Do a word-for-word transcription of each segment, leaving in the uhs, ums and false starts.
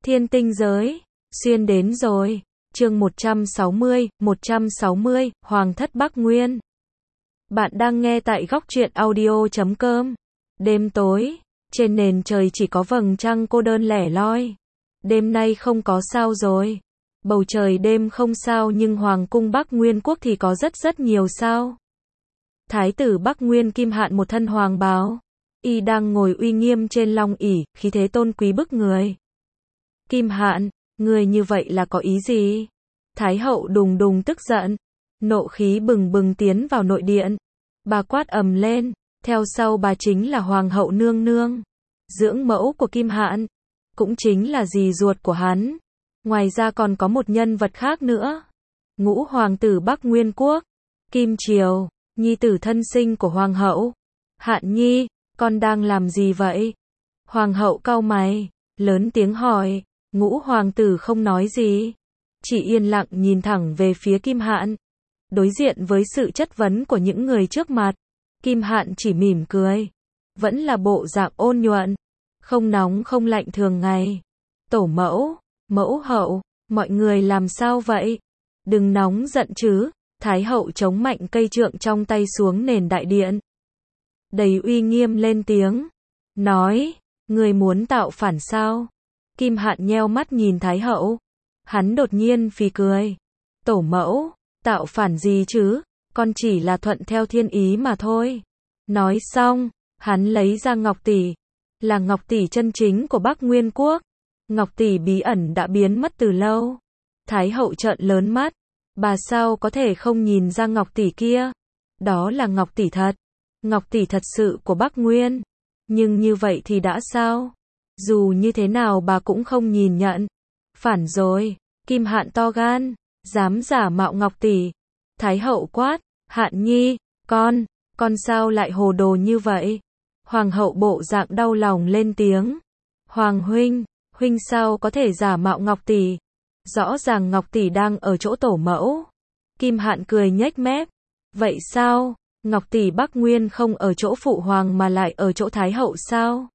Thiên tinh giới, xuyên đến rồi. Chương một trăm sáu mươi, một trăm sáu mươi, Hoàng thất Bắc Nguyên. Bạn đang nghe tại góc truyện audio chấm com. Đêm tối, trên nền trời chỉ có vầng trăng cô đơn lẻ loi. Đêm nay không có sao rồi. Bầu trời đêm không sao nhưng Hoàng cung Bắc Nguyên quốc thì có rất rất nhiều sao. Thái tử Bắc Nguyên Kim Hạn một thân hoàng bào. Y đang ngồi uy nghiêm trên long ỷ, khí thế tôn quý bức người. Kim Hạn, người như vậy là có ý gì? Thái hậu đùng đùng tức giận. Nộ khí bừng bừng tiến vào nội điện. Bà quát ầm lên, theo sau bà chính là Hoàng hậu nương nương. Dưỡng mẫu của Kim Hạn. Cũng chính là dì ruột của hắn. Ngoài ra còn có một nhân vật khác nữa. Ngũ hoàng tử Bắc Nguyên quốc. Kim Triều, nhi tử thân sinh của Hoàng hậu. Hạn nhi, con đang làm gì vậy? Hoàng hậu cau mày, lớn tiếng hỏi. Ngũ hoàng tử không nói gì. Chỉ yên lặng nhìn thẳng về phía Kim Hạn. Đối diện với sự chất vấn của những người trước mặt. Kim Hạn chỉ mỉm cười. Vẫn là bộ dạng ôn nhuận. Không nóng không lạnh thường ngày. Tổ mẫu, mẫu hậu, mọi người làm sao vậy? Đừng nóng giận chứ. Thái hậu chống mạnh cây trượng trong tay xuống nền đại điện. Đầy uy nghiêm lên tiếng. Nói, người muốn tạo phản sao? Kim Hạn nheo mắt nhìn Thái hậu. Hắn đột nhiên phì cười. Tổ mẫu, tạo phản gì chứ? Con chỉ là thuận theo thiên ý mà thôi. Nói xong, hắn lấy ra ngọc tỷ. Là ngọc tỷ chân chính của Bắc Nguyên quốc. Ngọc tỷ bí ẩn đã biến mất từ lâu. Thái hậu trợn lớn mắt. Bà sao có thể không nhìn ra ngọc tỷ kia? Đó là ngọc tỷ thật. Ngọc tỷ thật sự của Bắc Nguyên. Nhưng như vậy thì đã sao? Dù như thế nào bà cũng không nhìn nhận. Phản rồi. Kim Hạn to gan. Dám giả mạo ngọc tỷ. Thái hậu quát. Hạn nhi, con, con sao lại hồ đồ như vậy? Hoàng hậu bộ dạng đau lòng lên tiếng. Hoàng huynh, huynh sao có thể giả mạo ngọc tỷ? Rõ ràng ngọc tỷ đang ở chỗ tổ mẫu. Kim Hạn cười nhếch mép. Vậy sao? Ngọc tỷ Bắc Nguyên không ở chỗ phụ hoàng mà lại ở chỗ thái hậu sao?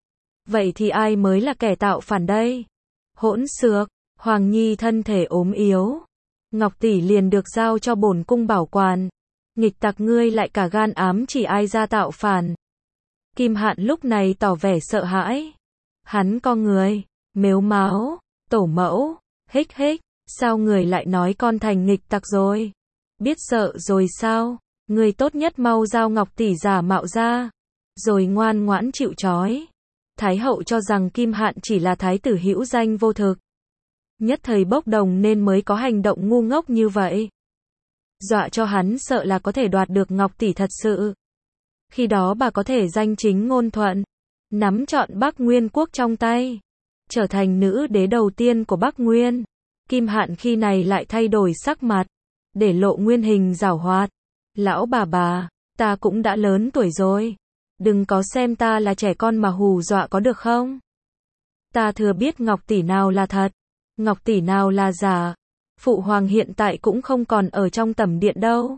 Vậy thì ai mới là kẻ tạo phản đây? Hỗn xược, Hoàng nhi thân thể ốm yếu. Ngọc tỷ liền được giao cho bổn cung bảo quản. Nghịch tặc ngươi lại cả gan ám chỉ ai ra tạo phản. Kim Hạn lúc này tỏ vẻ sợ hãi. Hắn co người, mếu máo, tổ mẫu, hích hích, sao người lại nói con thành nghịch tặc rồi? Biết sợ rồi sao? Người tốt nhất mau giao ngọc tỷ giả mạo ra, rồi ngoan ngoãn chịu trói. Thái hậu cho rằng Kim Hạn chỉ là thái tử hữu danh vô thực. Nhất thời bốc đồng nên mới có hành động ngu ngốc như vậy. Dọa cho hắn sợ là có thể đoạt được ngọc tỷ thật sự. Khi đó bà có thể danh chính ngôn thuận, nắm trọn Bắc Nguyên quốc trong tay, trở thành nữ đế đầu tiên của Bắc Nguyên. Kim Hạn khi này lại thay đổi sắc mặt, để lộ nguyên hình giảo hoạt. Lão bà bà, ta cũng đã lớn tuổi rồi. Đừng có xem ta là trẻ con mà hù dọa có được không? Ta thừa biết ngọc tỷ nào là thật, ngọc tỷ nào là giả. Phụ hoàng hiện tại cũng không còn ở trong tẩm điện đâu.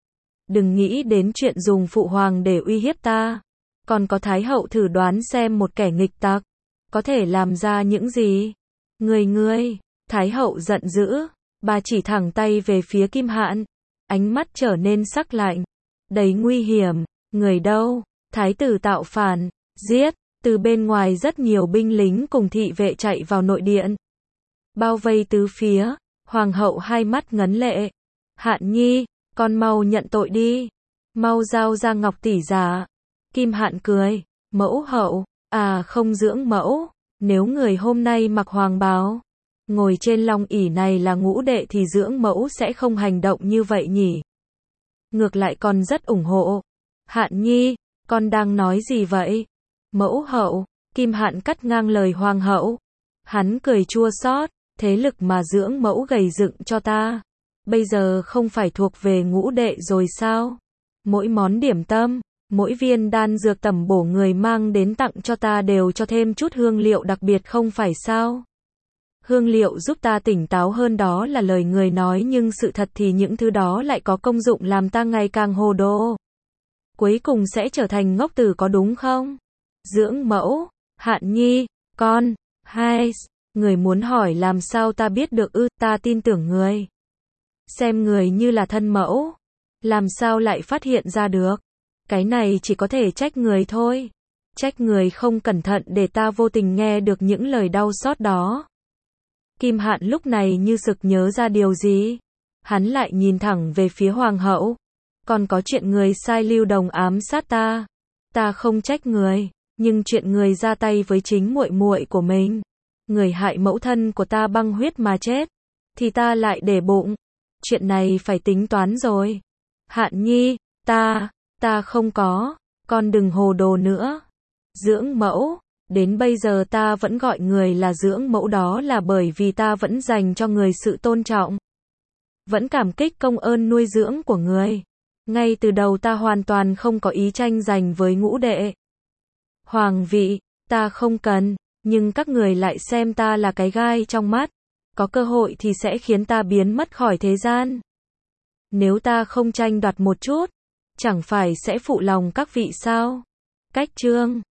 Đừng nghĩ đến chuyện dùng phụ hoàng để uy hiếp ta. Còn có thái hậu thử đoán xem một kẻ nghịch tặc có thể làm ra những gì. Người ngươi, thái hậu giận dữ. Bà chỉ thẳng tay về phía Kim Hạn. Ánh mắt trở nên sắc lạnh, đầy nguy hiểm. Người đâu? Thái tử tạo phản, giết. Từ bên ngoài rất nhiều binh lính cùng thị vệ chạy vào nội điện, bao vây tứ phía. Hoàng hậu hai mắt ngấn lệ. Hạn nhi, con mau nhận tội đi. Mau giao ra ngọc tỷ giả. Kim Hạn cười. Mẫu hậu, à không dưỡng mẫu. Nếu người hôm nay mặc hoàng bào, ngồi trên long ỷ này là ngũ đệ thì dưỡng mẫu sẽ không hành động như vậy nhỉ. Ngược lại còn rất ủng hộ. Hạn nhi, con đang nói gì vậy? Mẫu hậu, Kim Hạn cắt ngang lời hoàng hậu. Hắn cười chua xót. Thế lực mà dưỡng mẫu gầy dựng cho ta, bây giờ không phải thuộc về ngũ đệ rồi sao? Mỗi món điểm tâm, mỗi viên đan dược tẩm bổ người mang đến tặng cho ta đều cho thêm chút hương liệu đặc biệt không phải sao? Hương liệu giúp ta tỉnh táo hơn đó là lời người nói nhưng sự thật thì những thứ đó lại có công dụng làm ta ngày càng hồ đồ. Cuối cùng sẽ trở thành ngốc tử có đúng không? Dưỡng mẫu, Hạn nhi, con, hai, Người muốn hỏi làm sao ta biết được ư, ta tin tưởng người. Xem người như là thân mẫu. Làm sao lại phát hiện ra được? Cái này chỉ có thể trách người thôi. Trách người không cẩn thận để ta vô tình nghe được những lời đau xót đó. Kim Hạn lúc này như sực nhớ ra điều gì. Hắn lại nhìn thẳng về phía hoàng hậu. Còn có chuyện người sai Lưu Đồng ám sát ta. Ta không trách người, nhưng chuyện người ra tay với chính muội muội của mình, người hại mẫu thân của ta băng huyết mà chết, thì ta lại để bụng. Chuyện này phải tính toán rồi. Hạn Nhi, ta, ta không có, con đừng hồ đồ nữa. Dưỡng mẫu, đến bây giờ ta vẫn gọi người là dưỡng mẫu, đó là bởi vì ta vẫn dành cho người sự tôn trọng. Vẫn cảm kích công ơn nuôi dưỡng của người. Ngay từ đầu ta hoàn toàn không có ý tranh giành với ngũ đệ. Hoàng vị, ta không cần, nhưng các người lại xem ta là cái gai trong mắt. Có cơ hội thì sẽ khiến ta biến mất khỏi thế gian. Nếu ta không tranh đoạt một chút, chẳng phải sẽ phụ lòng các vị sao? Cách chương